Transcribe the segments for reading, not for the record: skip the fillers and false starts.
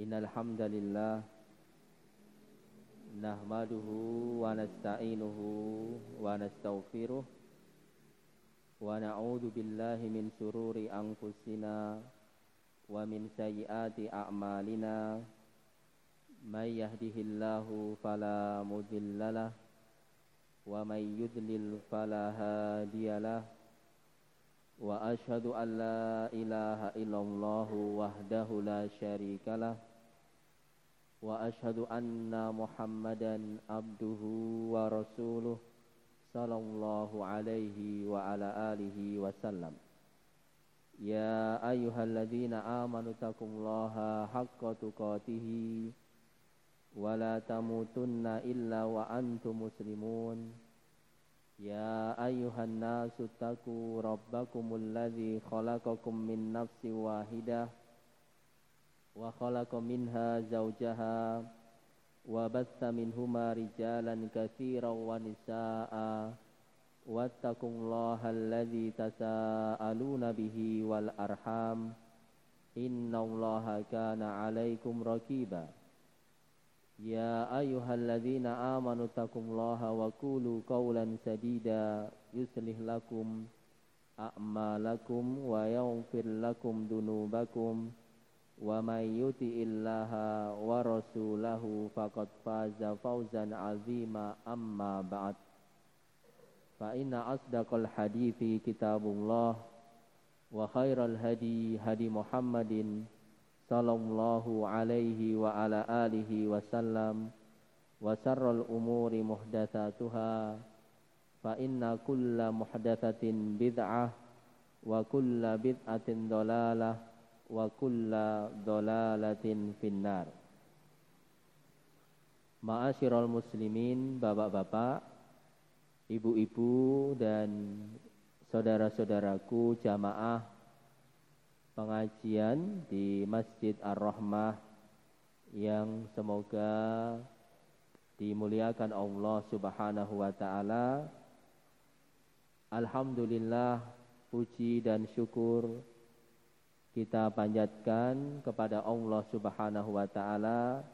Innal hamdalillah nahmaduhu wa nasta'inuhu wa nastaghfiruh wa na'udzu billahi min shururi anfusina wa min sayyiati a'malina may yahdihillahu fala mudhillalah wa may yudlil fala hadiyalah wa ashhadu an la ilaha illallah wahdahu la syarikalah wa ashhadu anna Muhammadan abduhu wa rasuluh sallallahu alaihi wa ala alihi wasallam. Ya ayyuhalladzina amanu taqullaha haqqa tuqatih wa la tamutunna illa wa antum muslimun. Ya ayyuhan nasu taqu rabbakumul ladzi khalaqakum min nafsin wahidah wa khalaqa minha zawjaha wa batha minhuma rijalan katsiran wa nisaa'a wattaqullaha alladzi tasaaluna bihi wal arham innallaha kana 'alaikum raqiba. Ya ayyuhalladzina amanu taqullaha wa qulu qawlan sadida yuslih lakum a'malakum wa yaghfir lakum dunubakum wa may yuti'illaha wa rasulahu faqad faza fawzan 'azima amma ba'd. Fa inna asdaqal hadithi kitabullah wa khairal hadi hadi Muhammadin sallallahu alaihi wa ala alihi wasallam wa syarrul umuri muhdatsatuha fa inna kulla muhdatsatin bid'ah wa kulla bid'atin dhalalah wa kulla dhalalatin finnar. Ma'asyiral muslimin, bapak-bapak, ibu-ibu dan saudara-saudaraku jamaah pengajian di Masjid Ar-Rahmah yang semoga dimuliakan Allah Subhanahu wa taala. Alhamdulillah, puji dan syukur kita panjatkan kepada Allah Subhanahu wa taala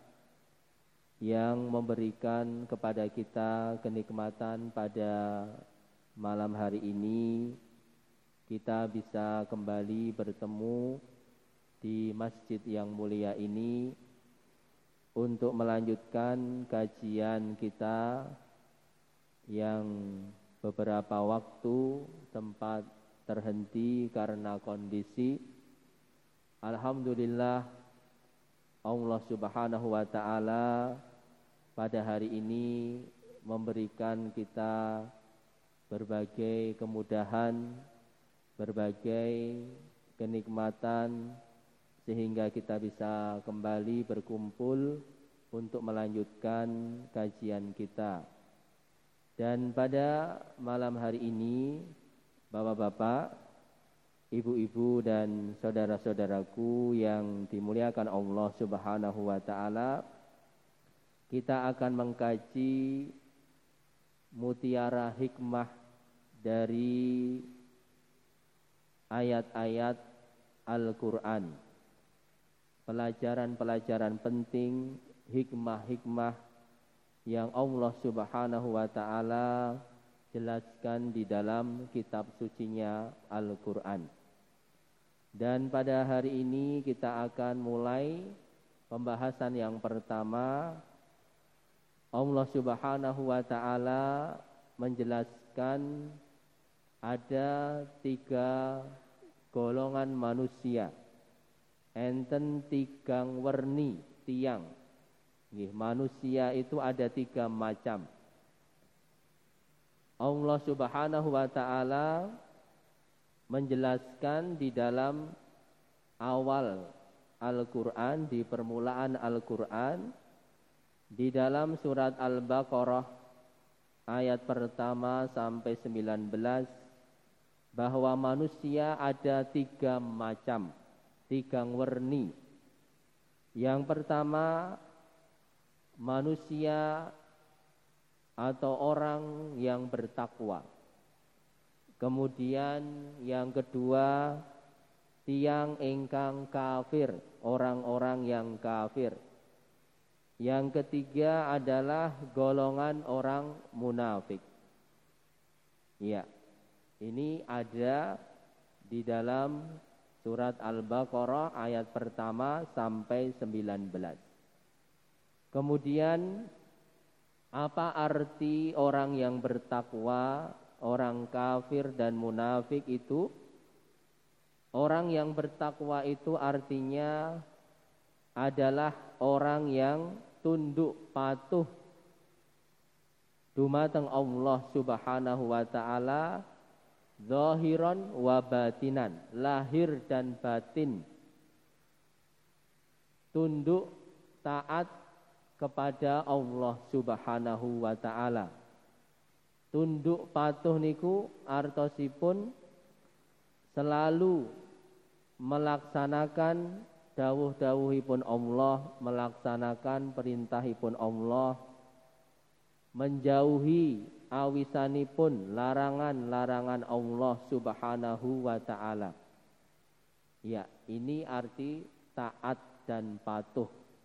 yang memberikan kepada kita kenikmatan pada malam hari ini. Kita bisa kembali bertemu di masjid yang mulia ini untuk melanjutkan kajian kita yang beberapa waktu sempat terhenti karena kondisi. Alhamdulillah, Allah Subhanahu wa taala pada hari ini memberikan kita berbagai kemudahan, berbagai kenikmatan sehingga kita bisa kembali berkumpul untuk melanjutkan kajian kita. Dan pada malam hari ini, bapak-bapak, ibu-ibu dan saudara-saudaraku yang dimuliakan Allah Subhanahu wa taala, kita akan mengkaji mutiara hikmah dari ayat-ayat Al-Quran, pelajaran-pelajaran penting, hikmah-hikmah yang Allah Subhanahu wa ta'ala jelaskan di dalam kitab sucinya Al-Quran. Dan pada hari ini kita akan mulai pembahasan yang pertama. Allah Subhanahu wa ta'ala menjelaskan ada 3 golongan manusia, enten 3 werni tiang. Manusia itu ada 3 macam. Allah Subhanahu wa ta'ala menjelaskan di dalam awal Al-Quran, di permulaan Al-Quran, di dalam surat Al-Baqarah ayat pertama sampai 19, bahwa manusia ada 3 macam, 3 werni. Yang pertama, manusia atau orang yang bertakwa. Kemudian yang kedua, tiang ingkang kafir, orang-orang yang kafir. Yang ketiga adalah golongan orang munafik. Ya, ini ada di dalam surat Al-Baqarah ayat pertama sampai 19. Kemudian apa arti orang yang bertakwa, orang kafir dan munafik itu? Orang yang bertakwa itu artinya adalah orang yang tunduk patuh dumateng Allah Subhanahu wa taala zahiran wa batinan, lahir dan batin. Tunduk taat kepada Allah Subhanahu wa taala. Tunduk patuh niku artosipun selalu melaksanakan dawuh-dawuhipun Allah, melaksanakan perintahipun Allah, menjauhi awisanipun larangan-larangan Allah Subhanahu wa taala. Ya, ini arti taat dan patuh.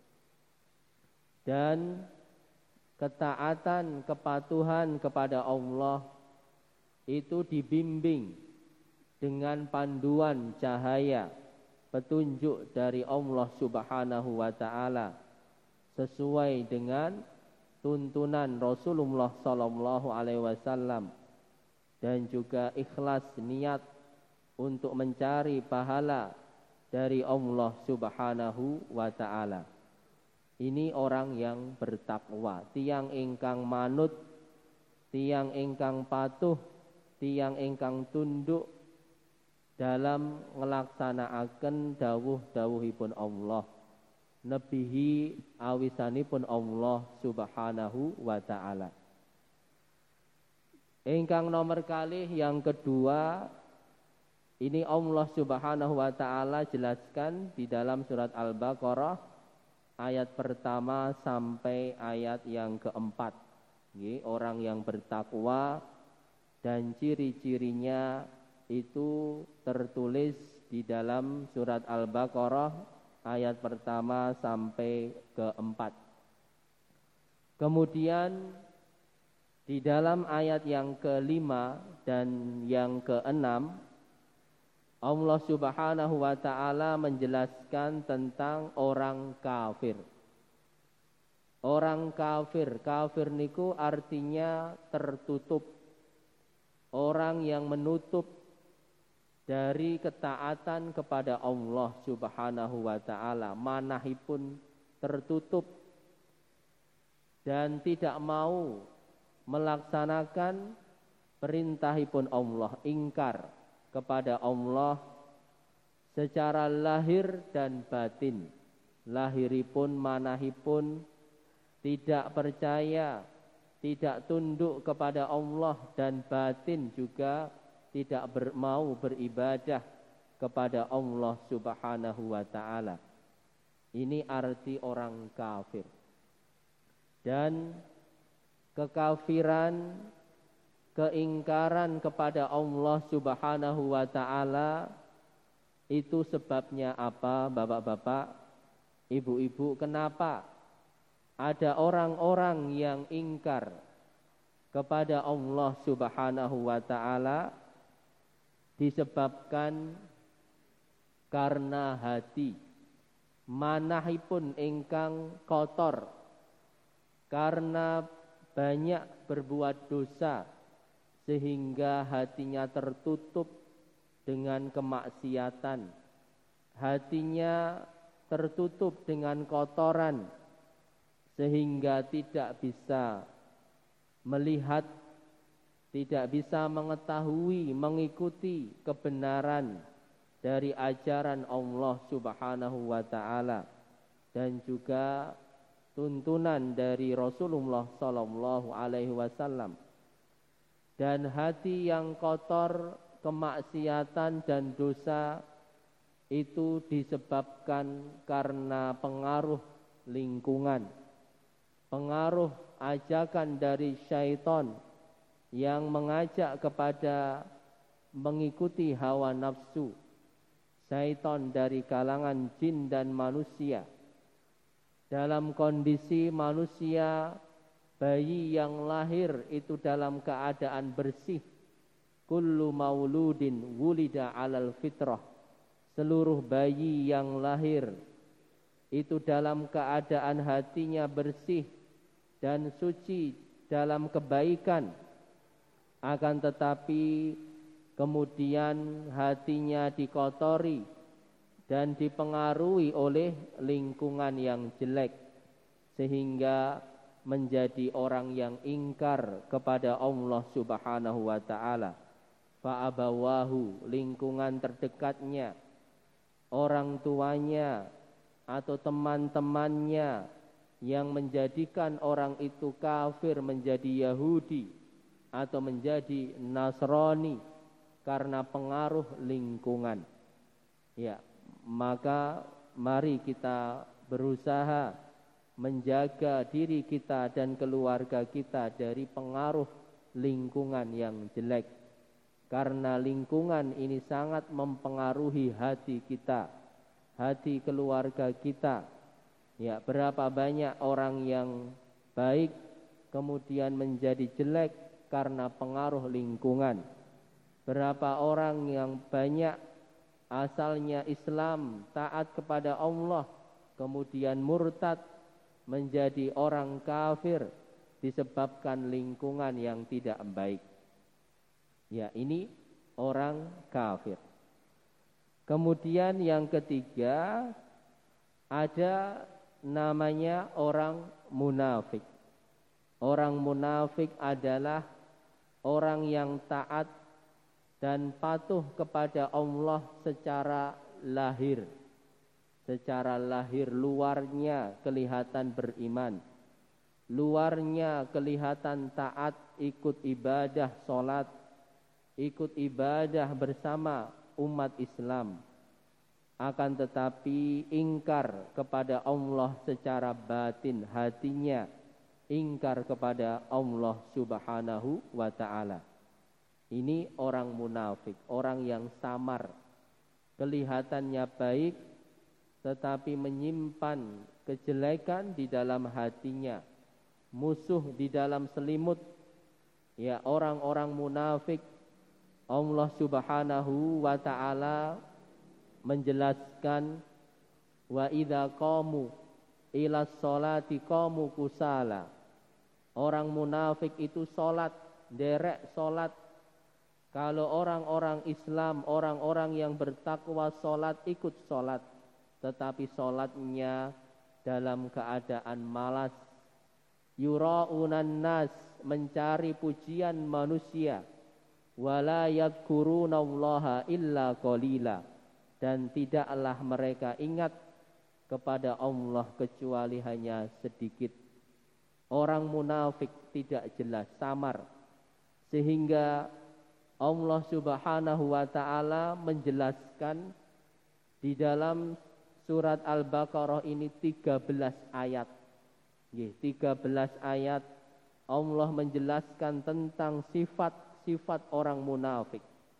Dan ketaatan, kepatuhan kepada Allah itu dibimbing dengan panduan cahaya petunjuk dari Allah Subhanahu wa taala sesuai dengan tuntunan Rasulullah sallallahu alaihi wasallam dan juga ikhlas niat untuk mencari pahala dari Allah Subhanahu wa taala. Ini orang yang bertakwa, tiang ingkang manut, tiang ingkang patuh, tiang ingkang tunduk dalam ngelaksanaaken dawuh-dawuhipun Allah, nebihi awisanipun Allah Subhanahu wa taala. Ingkang nomor kalih yang kedua, ini Allah Subhanahu wa taala jelaskan di dalam surat Al-Baqarah ayat pertama sampai ayat yang keempat. Orang yang bertakwa dan ciri-cirinya itu tertulis di dalam surat Al-Baqarah ayat pertama sampai keempat. Kemudian di dalam ayat yang kelima dan yang keenam, Allah Subhanahu wa taala menjelaskan tentang orang kafir. Orang kafir, kafir niku artinya tertutup. Orang yang menutup dari ketaatan kepada Allah Subhanahu wa taala, manahipun tertutup dan tidak mau melaksanakan perintahipun Allah, ingkar kepada Allah secara lahir dan batin. Lahiripun manahipun tidak percaya, tidak tunduk kepada Allah, dan batin juga tidak mau beribadah kepada Allah Subhanahu wa taala. Ini arti orang kafir. Dan kekafiran, keingkaran kepada Allah Subhanahu wa taala itu sebabnya apa, Bapak-bapak, Ibu-ibu? Kenapa ada orang-orang yang ingkar kepada Allah Subhanahu wa taala? Disebabkan karena hati manahipun ingkang kotor, karena banyak berbuat dosa sehingga hatinya tertutup dengan kemaksiatan, hatinya tertutup dengan kotoran sehingga tidak bisa melihat, tidak bisa mengetahui, mengikuti kebenaran dari ajaran Allah Subhanahu wa taala dan juga tuntunan dari Rasulullah sallallahu alaihi wasallam. Dan hati yang kotor, kemaksiatan dan dosa itu disebabkan karena pengaruh lingkungan, pengaruh ajakan dari syaitan yang mengajak kepada mengikuti hawa nafsu, syaitan dari kalangan jin dan manusia. Dalam kondisi manusia, bayi yang lahir itu dalam keadaan bersih. Kullu mauludin wulida alal fitrah. Seluruh bayi yang lahir itu dalam keadaan hatinya bersih dan suci dalam kebaikan. Akan tetapi kemudian hatinya dikotori dan dipengaruhi oleh lingkungan yang jelek, sehingga menjadi orang yang ingkar kepada Allah Subhanahu wa ta'ala. Fa'abawahu, lingkungan terdekatnya, orang tuanya atau teman-temannya yang menjadikan orang itu kafir menjadi Yahudi atau menjadi Nasrani karena pengaruh lingkungan. Ya, maka mari kita berusaha menjaga diri kita dan keluarga kita dari pengaruh lingkungan yang jelek. Karena lingkungan ini sangat mempengaruhi hati kita, hati keluarga kita. Ya, berapa banyak orang yang baik kemudian menjadi jelek karena pengaruh lingkungan. Berapa orang yang banyak asalnya Islam, taat kepada Allah, kemudian murtad menjadi orang kafir disebabkan lingkungan yang tidak baik. Ya, ini orang kafir. Kemudian yang ketiga, ada namanya orang munafik. Orang munafik adalah orang yang taat dan patuh kepada Allah secara lahir. Secara lahir, luarnya kelihatan beriman, luarnya kelihatan taat, ikut ibadah sholat, ikut ibadah bersama umat Islam. Akan tetapi ingkar kepada Allah secara batin, hatinya ingkar kepada Allah Subhanahu wa ta'ala. Ini orang munafik, orang yang samar, kelihatannya baik tetapi menyimpan kejelekan di dalam hatinya, musuh di dalam selimut. Ya, orang-orang munafik, Allah Subhanahu wa ta'ala menjelaskan, wa idza qamu ila sholati qamu kusala. Orang munafik itu salat, derek salat. Kalau orang-orang Islam, orang-orang yang bertakwa salat, ikut salat, tetapi salatnya dalam keadaan malas. Yura'unan nas, mencari pujian manusia. Wala yadhkurunallaha illa qalila, dan tidaklah mereka ingat kepada Allah kecuali hanya sedikit. Orang munafik tidak jelas, samar, sehingga Allah Subhanahu wa ta'ala menjelaskan di dalam surat Al-Baqarah ini 13 ayat. 13 ayat Allah menjelaskan tentang sifat orang munafik.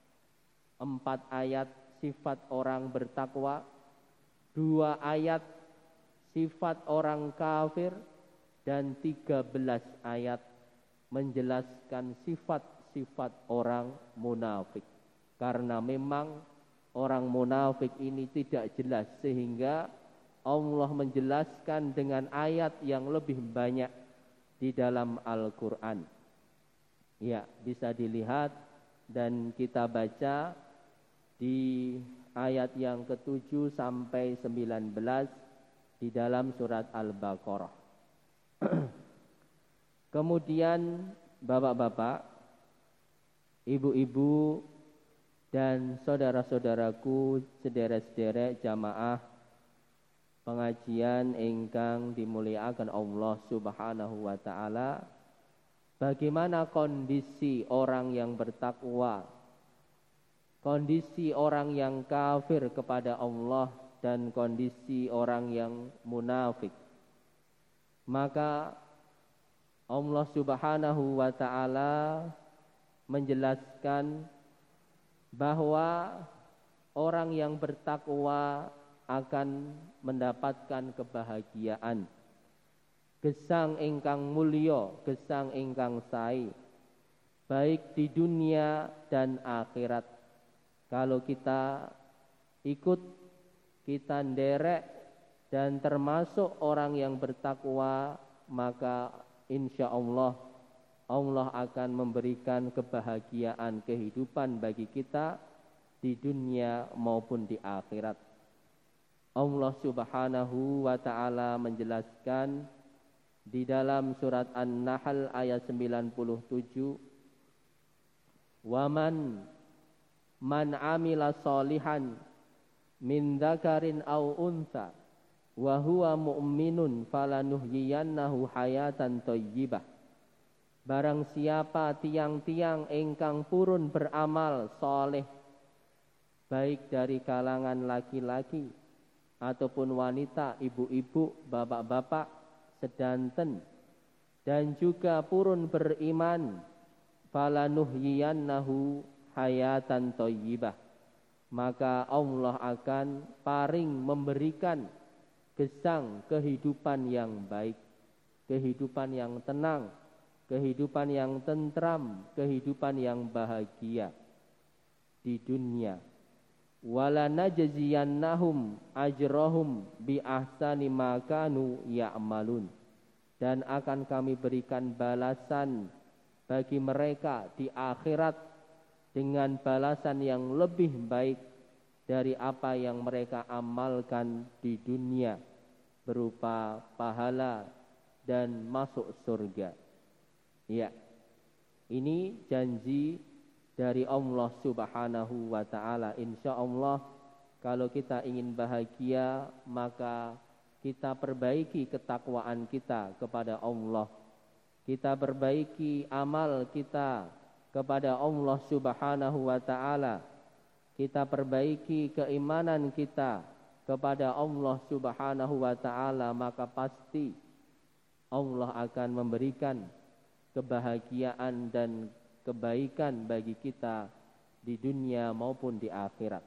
4 ayat sifat orang bertakwa, 2 ayat sifat orang kafir, dan 13 ayat menjelaskan sifat-sifat orang munafik. Karena memang orang munafik ini tidak jelas, sehingga Allah menjelaskan dengan ayat yang lebih banyak di dalam Al-Quran. Ya, bisa dilihat dan kita baca di ayat yang ke-7 sampai 19 di dalam surat Al-Baqarah. Kemudian bapak-bapak, ibu-ibu, dan saudara-saudaraku, sederek-sederek jamaah pengajian ingkang dimuliakan Allah Subhanahu wa ta'ala, bagaimana kondisi orang yang bertakwa, kondisi orang yang kafir kepada Allah, dan kondisi orang yang munafik. Maka Allah Subhanahu wa ta'ala menjelaskan bahwa orang yang bertakwa akan mendapatkan kebahagiaan, gesang ingkang mulya, gesang ingkang sae, baik di dunia dan akhirat. Kalau kita ikut, kita nderek dan termasuk orang yang bertakwa, maka insya Allah Allah akan memberikan kebahagiaan kehidupan bagi kita di dunia maupun di akhirat. Allah Subhanahu wa taala menjelaskan di dalam surat An-Nahl ayat 97, "Waman man amila sholihan min dzakarin aw untha wa huwa mu'minun falanuhyiyannahu hayatan thayyibah." Barang siapa tiang-tiang ingkang purun beramal soleh, baik dari kalangan laki-laki ataupun wanita, ibu-ibu, bapak-bapak, sedanten, dan juga purun beriman, falanuhyiyannahu hayatan thayyibah, maka Allah akan paring memberikan gesang kehidupan yang baik, kehidupan yang tenang, kehidupan yang tentram, kehidupan yang bahagia di dunia. Wala najziyannahum ajrahum bi ahsani ma kanu ya'malun, dan akan kami berikan balasan bagi mereka di akhirat dengan balasan yang lebih baik dari apa yang mereka amalkan di dunia berupa pahala dan masuk surga. Ya, ini janji dari Allah Subhanahu wa ta'ala. Insya Allah kalau kita ingin bahagia, maka kita perbaiki ketakwaan kita kepada Allah. Kita perbaiki amal kita kepada Allah Subhanahu wa ta'ala. Kita perbaiki keimanan kita kepada Allah Subhanahu wa ta'ala, maka pasti Allah akan memberikan kebahagiaan dan kebaikan bagi kita di dunia maupun di akhirat.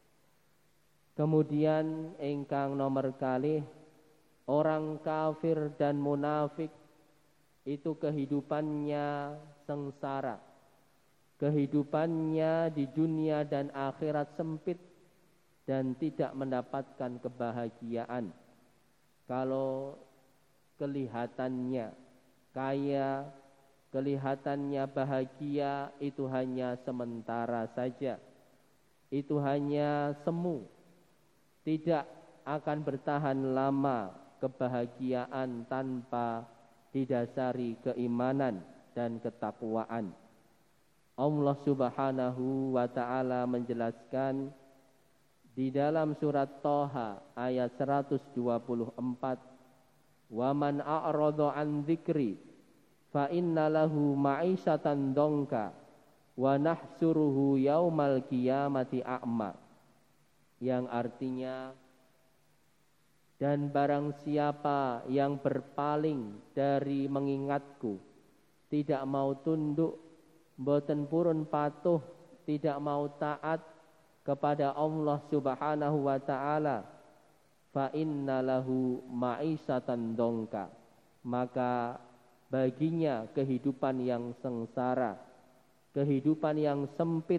Kemudian ingkang nomor kalih, orang kafir dan munafik itu kehidupannya sengsara, kehidupannya di dunia dan akhirat sempit dan tidak mendapatkan kebahagiaan. Kalau kelihatannya kaya, kelihatannya bahagia, itu hanya sementara saja. Itu hanya semu. Tidak akan bertahan lama kebahagiaan tanpa didasari keimanan dan ketakwaan. Allah Subhanahu wa ta'ala menjelaskan di dalam surat Thaha ayat 124, "Wa man a'rada an dzikri fa inna lahu ma'isyatan dongka wa nahsuruhu yaumal qiyamati a'ma." Yang artinya, dan barang siapa yang berpaling dari mengingatku, tidak mau tunduk, boten purun patuh, tidak mau taat kepada Allah Subhanahu wa ta'ala, fa inna lahu ma'isyatan dongka, maka baginya kehidupan yang sengsara, kehidupan yang sempit.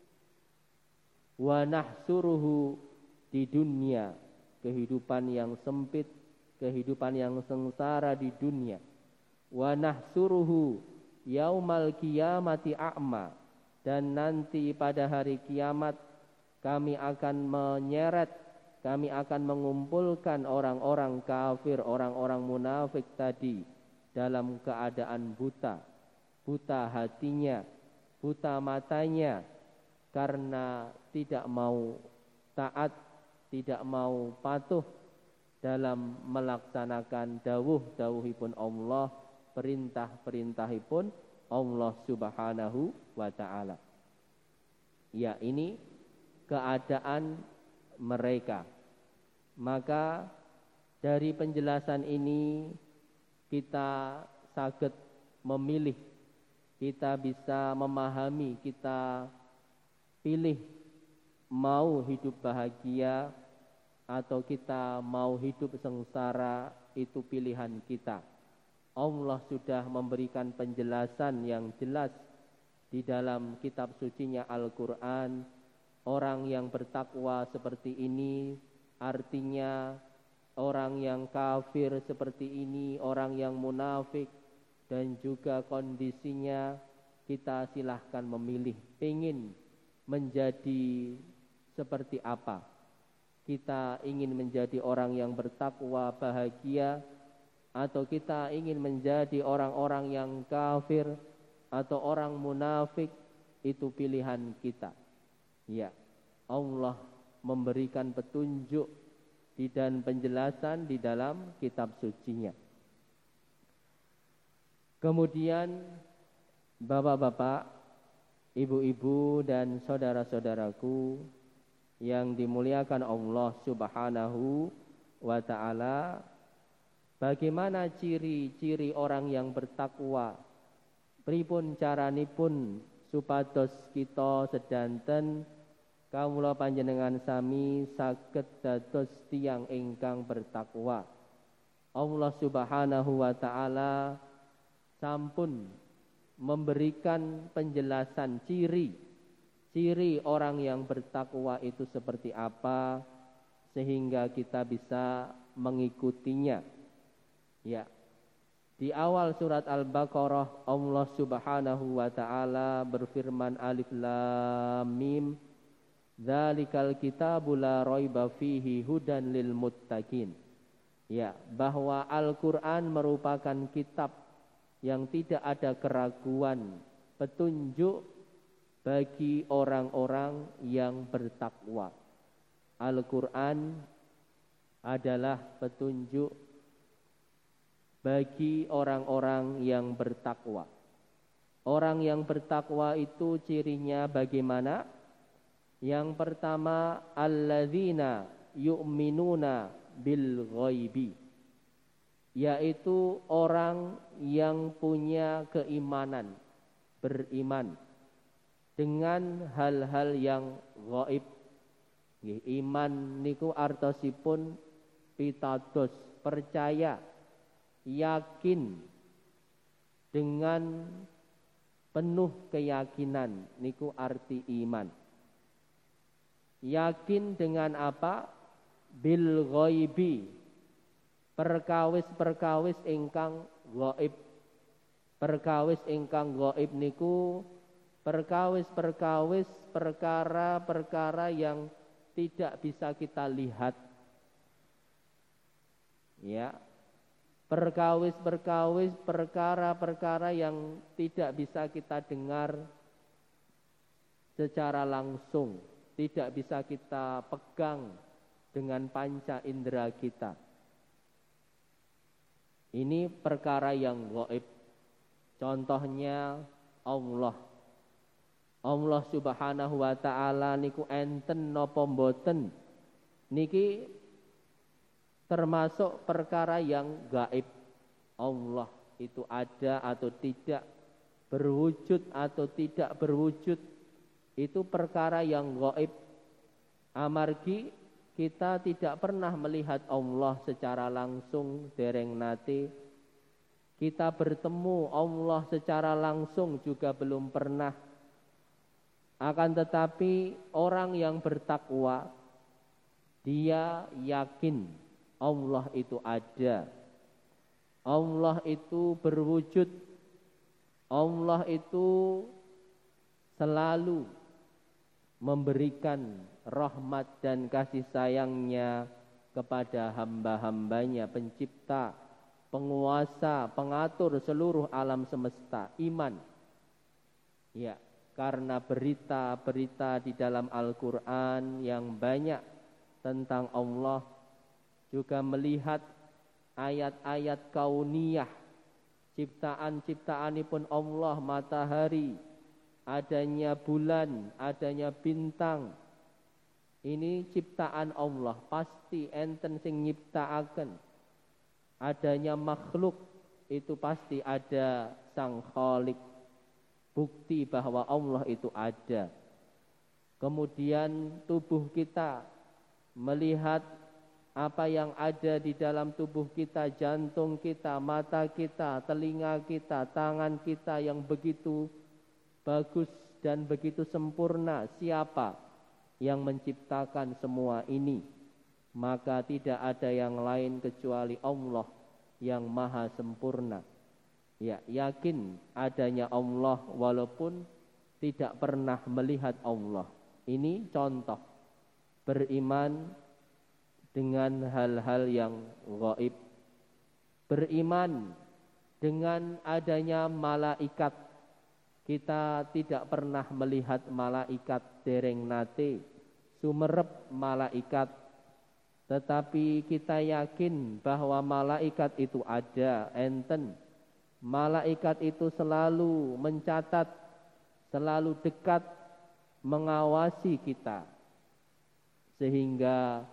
Wa nahsuruhu di dunia, kehidupan yang sempit, kehidupan yang sengsara di dunia. Wa nahsuruhu yaumal qiyamati a'ma, dan nanti pada hari kiamat kami akan menyeret, kami akan mengumpulkan orang-orang kafir, orang-orang munafik tadi dalam keadaan buta, buta hatinya, buta matanya, karena tidak mau taat, tidak mau patuh dalam melaksanakan dawuh-dawuhipun Allah, perintah-perintahipun Allah Subhanahu wa ta'ala. Ya, ini keadaan mereka. Maka dari penjelasan ini kita saged memilih, kita bisa memahami, kita pilih mau hidup bahagia atau kita mau hidup sengsara, itu pilihan kita. Allah sudah memberikan penjelasan yang jelas di dalam kitab sucinya Al-Quran. Orang yang bertakwa seperti ini, artinya orang yang kafir seperti ini, orang yang munafik, dan juga kondisinya kita silahkan memilih. Ingin menjadi seperti apa? Kita ingin menjadi orang yang bertakwa bahagia, atau kita ingin menjadi orang-orang yang kafir atau orang munafik? Itu pilihan kita. Ya, Allah memberikan petunjuk dan penjelasan di dalam kitab sucinya. Kemudian bapak-bapak, ibu-ibu dan saudara-saudaraku yang dimuliakan Allah Subhanahu wa ta'ala, bagaimana ciri-ciri orang yang bertakwa? Pripun caranipun supados kita sedanten kawula panjenengan sami saged dados tiyang ingkang bertakwa. Allah Subhanahu wa ta'ala sampun memberikan penjelasan ciri orang yang bertakwa itu seperti apa, sehingga kita bisa mengikutinya. Ya. Di awal surat Al-Baqarah Allah Subhanahu wa ta'ala berfirman, Alif Lam Mim, Dzalikal kitabu la raiba fihi hudan lil muttaqin. Ya, bahwa Al-Qur'an merupakan kitab yang tidak ada keraguan, petunjuk bagi orang-orang yang bertakwa. Al-Qur'an adalah petunjuk bagi orang-orang yang bertakwa. Orang yang bertakwa itu cirinya bagaimana? Yang pertama, alladzina yu'minuna bil ghaibi, yaitu orang yang punya keimanan, beriman dengan hal-hal yang gaib. Iman niku artosipun pitados, percaya, yakin dengan penuh keyakinan, niku arti iman. Yakin dengan apa? Bil ghaibi, perkawis-perkawis ingkang gaib. Perkawis ingkang gaib niku perkawis-perkawis, perkara-perkara yang tidak bisa kita lihat. Ya, perkawis-perkawis, perkara-perkara yang tidak bisa kita dengar secara langsung, tidak bisa kita pegang dengan panca indera kita. Ini perkara yang gaib. Contohnya Allah Subhanahu wa ta'ala niku enten napa mboten, niki termasuk perkara yang gaib. Allah itu ada atau tidak, berwujud atau tidak berwujud, itu perkara yang gaib. Amargi kita tidak pernah melihat Allah secara langsung, dereng nate. Kita bertemu Allah secara langsung juga belum pernah. Akan tetapi orang yang bertakwa, dia yakin Allah itu ada, Allah itu berwujud, Allah itu selalu memberikan rahmat dan kasih sayangnya kepada hamba-hambanya, pencipta, penguasa, pengatur seluruh alam semesta. Iman. Ya, karena berita-berita di dalam Al-Quran yang banyak tentang Allah, juga melihat ayat-ayat kauniyah, ciptaan-ciptaanipun Allah, matahari, adanya bulan, adanya bintang. Ini ciptaan Allah, pasti enten sing nyiptaaken. Adanya makhluk, itu pasti ada Sang Khalik. Bukti bahwa Allah itu ada. Kemudian tubuh kita, melihat apa yang ada di dalam tubuh kita, jantung kita, mata kita, telinga kita, tangan kita yang begitu bagus dan begitu sempurna. Siapa yang menciptakan semua ini? Maka tidak ada yang lain kecuali Allah yang maha sempurna. Ya, yakin adanya Allah walaupun tidak pernah melihat Allah. Ini contoh beriman dengan hal-hal yang gaib. Beriman dengan adanya malaikat. Kita tidak pernah melihat malaikat dereng nate sumerep malaikat, tetapi kita yakin bahwa malaikat itu ada, enten. Malaikat itu selalu mencatat, selalu dekat mengawasi kita, sehingga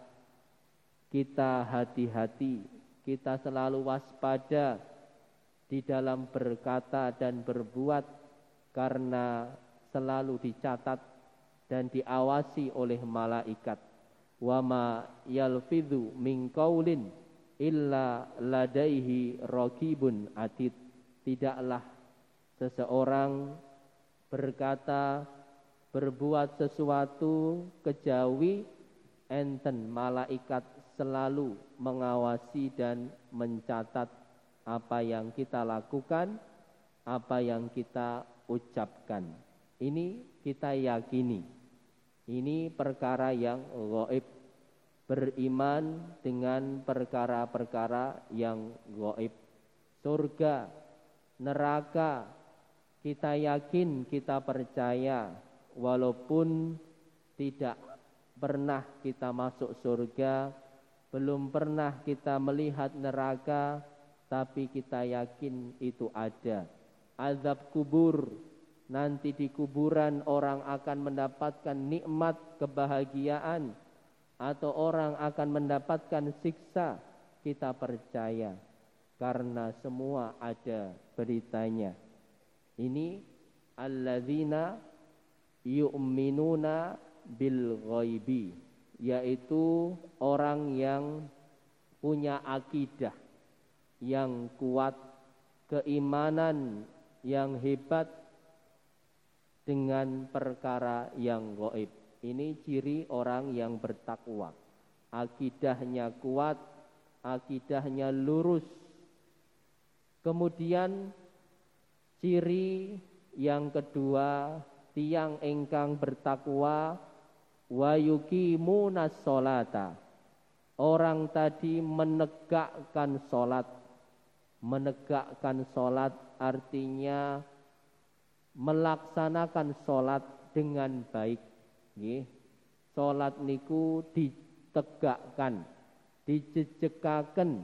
kita hati-hati, kita selalu waspada di dalam berkata dan berbuat, karena selalu dicatat dan diawasi oleh malaikat. Wa ma yalfidhu min qaulin illa ladaihi raqibun atid. Tidaklah seseorang berkata, berbuat sesuatu kejawi enten malaikat selalu mengawasi dan mencatat apa yang kita lakukan, apa yang kita ucapkan. Ini kita yakini. Ini perkara yang gaib. Beriman dengan perkara-perkara yang gaib. Surga, neraka, kita yakin, kita percaya, walaupun tidak pernah kita masuk surga, belum pernah kita melihat neraka, tapi kita yakin itu ada. Azab kubur, nanti di kuburan orang akan mendapatkan nikmat kebahagiaan, atau orang akan mendapatkan siksa, kita percaya, karena semua ada beritanya. Ini alladzina yu'minuna bil ghaibi, yaitu orang yang punya akidah yang kuat, keimanan yang hebat dengan perkara yang gaib. Ini ciri orang yang bertakwa. Akidahnya kuat, akidahnya lurus. Kemudian ciri yang kedua, tiang engkang bertakwa wa yuqimunas sholata. Orang tadi menegakkan sholat. Menegakkan sholat artinya melaksanakan sholat dengan baik. Sholat niku ditegakkan, dijejekaken,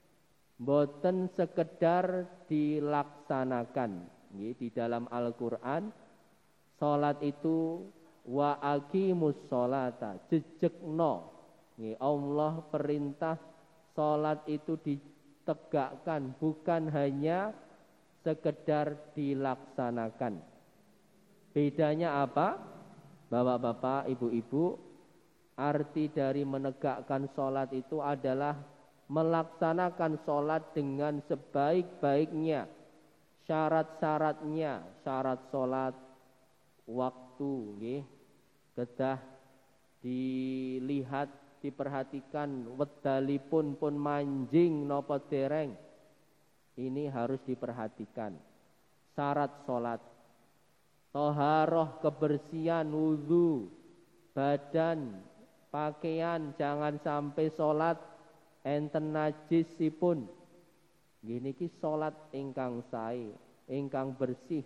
boten sekedar dilaksanakan. Di dalam Al-Quran, sholat itu wa aqimus sholata, jejekno. Allah perintah sholat itu ditegakkan, bukan hanya sekedar dilaksanakan. Bedanya apa? Bapak-bapak, ibu-ibu, arti dari menegakkan sholat itu adalah melaksanakan sholat dengan sebaik-baiknya. Syarat-syaratnya, syarat sholat, waktu, kedah dilihat, diperhatikan, wedalipun pun manjing nopo dereng. Ini harus diperhatikan. Syarat sholat, toharoh, kebersihan, wudu, badan, pakaian, jangan sampai sholat enten najisipun. Gini ki sholat ingkang sae, ingkang bersih.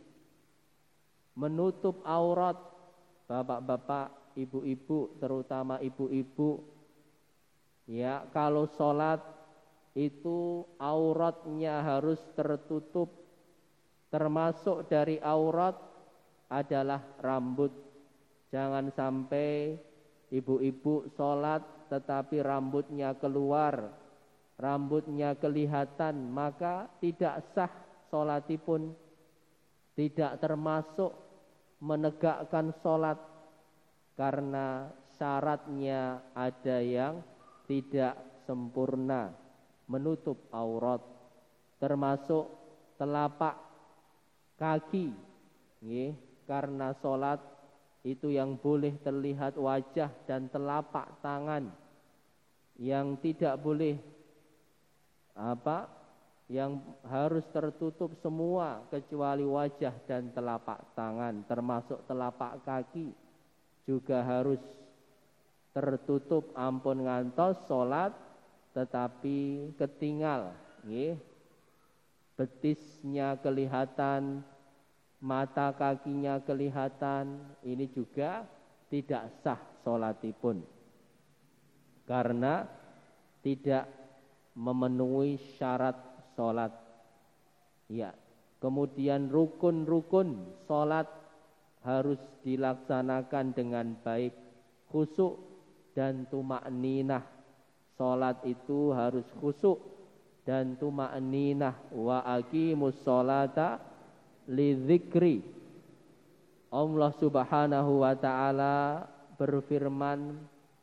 Menutup aurat, bapak-bapak, ibu-ibu, terutama ibu-ibu. Ya, kalau sholat itu auratnya harus tertutup. Termasuk dari aurat adalah rambut. Jangan sampai ibu-ibu sholat tetapi rambutnya keluar, rambutnya kelihatan, maka tidak sah sholatipun, tidak termasuk menegakkan sholat. karena syaratnya ada yang tidak sempurna, menutup aurat, termasuk telapak kaki, karena sholat itu yang boleh terlihat wajah dan telapak tangan, yang tidak boleh yang harus tertutup semua kecuali wajah dan telapak tangan, termasuk telapak kaki juga harus tertutup. Ampun ngantos sholat tetapi ketinggal, betisnya kelihatan, mata kakinya kelihatan, ini juga tidak sah sholatipun karena tidak memenuhi syarat sholat. Ya, kemudian rukun-rukun sholat harus dilaksanakan dengan baik, khusyuk dan tumakninah. Sholat itu harus khusyuk dan tumakninah. Wa aqimus sholata lidzikri. Allah Subhanahu wa ta'ala berfirman,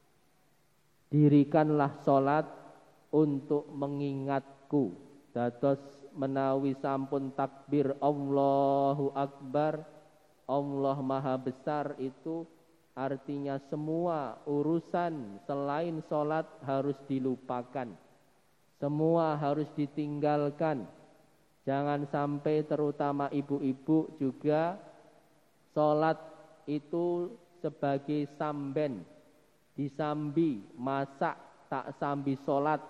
dirikanlah sholat untuk mengingatku. Dados menawi sampun takbir Allahu Akbar, Allah Maha Besar, itu artinya semua urusan selain sholat harus dilupakan, semua harus ditinggalkan. Jangan sampai, terutama ibu-ibu juga, sholat itu sebagai samben, disambi, masak tak sambi sholat.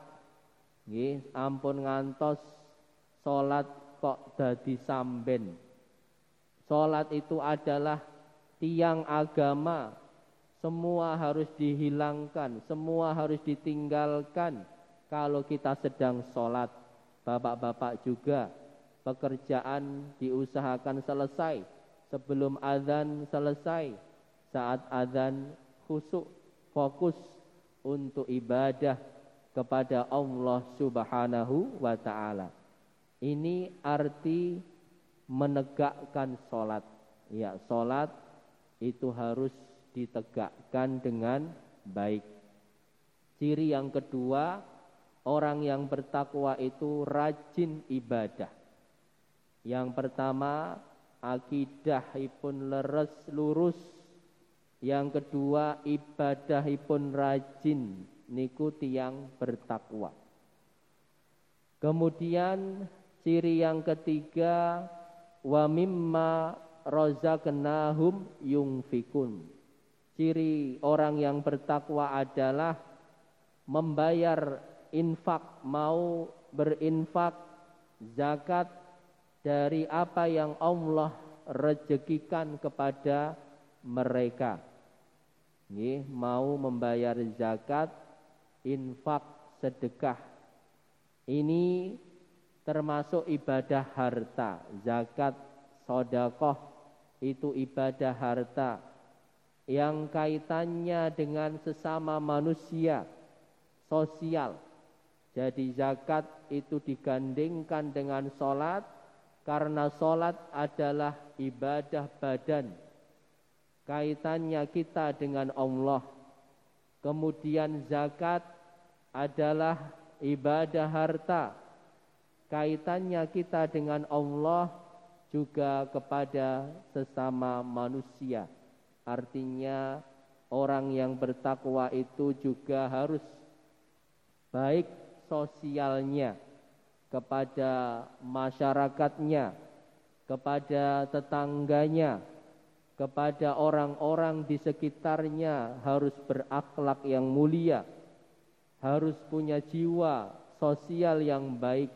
Ampun ngantos sholat kok dadi samben. Sholat itu adalah tiang agama, semua harus dihilangkan, semua harus ditinggalkan kalau kita sedang sholat. Bapak-bapak juga, pekerjaan diusahakan selesai sebelum azan selesai. Saat azan khusyuk, fokus untuk ibadah kepada Allah Subhanahu wa ta'ala. Ini arti menegakkan sholat. Ya, sholat itu harus ditegakkan dengan baik. Ciri yang kedua, orang yang bertakwa itu rajin ibadah. Yang pertama, akidahipun leres lurus. Yang kedua, ibadahipun rajin, niku tiyang bertakwa. Kemudian ciri yang ketiga, wa mimma razaqnahum yunfikun. Ciri orang yang bertakwa adalah membayar infak, mau berinfak zakat dari apa yang Allah rezekikan kepada mereka. Mau membayar zakat, infak, sedekah. Ini termasuk ibadah harta. Zakat, sedekah itu ibadah harta yang kaitannya dengan sesama manusia, sosial. Jadi zakat itu digandingkan dengan sholat, karena sholat adalah ibadah badan, kaitannya kita dengan Allah. Kemudian zakat adalah ibadah harta, kaitannya kita dengan Allah juga kepada sesama manusia. Artinya orang yang bertakwa itu juga harus baik sosialnya, kepada masyarakatnya, kepada tetangganya, kepada orang-orang di sekitarnya, harus berakhlak yang mulia, harus punya jiwa sosial yang baik.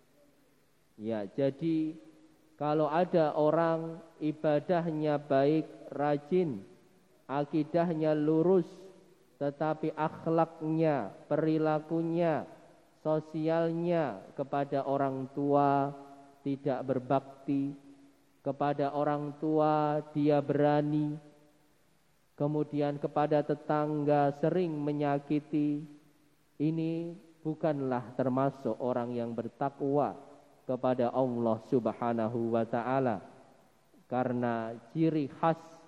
Ya, jadi kalau ada orang ibadahnya baik, rajin, akidahnya lurus, tetapi akhlaknya, perilakunya, sosialnya kepada orang tua tidak berbakti, kepada orang tua dia berani, kemudian kepada tetangga sering menyakiti, ini bukanlah termasuk orang yang bertakwa kepada Allah Subhanahu wa ta'ala. Karena ciri khas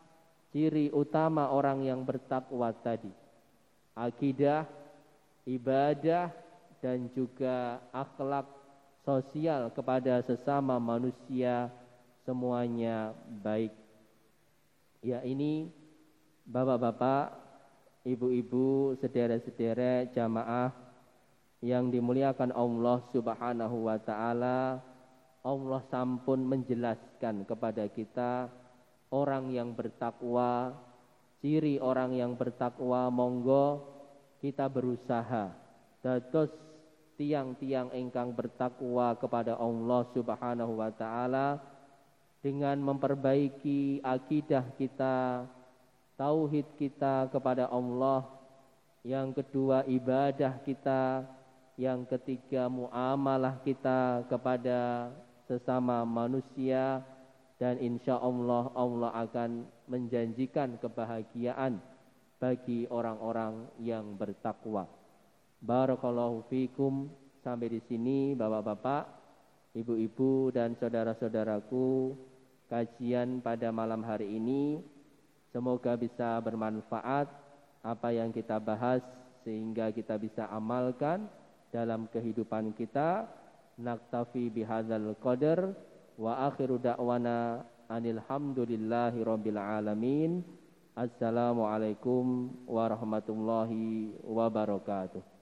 ciri utama orang yang bertakwa tadi. Akidah, ibadah, dan juga akhlak sosial kepada sesama manusia semuanya baik. Ya, ini bapak-bapak, ibu-ibu, saudara-saudara jamaah yang dimuliakan Allah Subhanahu wa taala. Allah sampun menjelaskan kepada kita orang yang bertakwa, ciri orang yang bertakwa. Monggo kita berusaha dados tiang-tiang ingkang bertakwa kepada Allah Subhanahu wa taala dengan memperbaiki akidah kita, tauhid kita kepada Allah, yang kedua ibadah kita, yang ketiga muamalah kita kepada sesama manusia, dan insya Allah Allah akan menjanjikan kebahagiaan bagi orang-orang yang bertakwa. Barakallahu fikum. Sampai di sini bapak-bapak, ibu-ibu dan saudara-saudaraku, kajian pada malam hari ini semoga bisa bermanfaat apa yang kita bahas sehingga kita bisa amalkan dalam kehidupan kita. Naktafi bihadzal qadar wa akhiru da'wana anil hamdulillahi rabbil alamin. Assalamualaikum warahmatullahi wabarakatuh.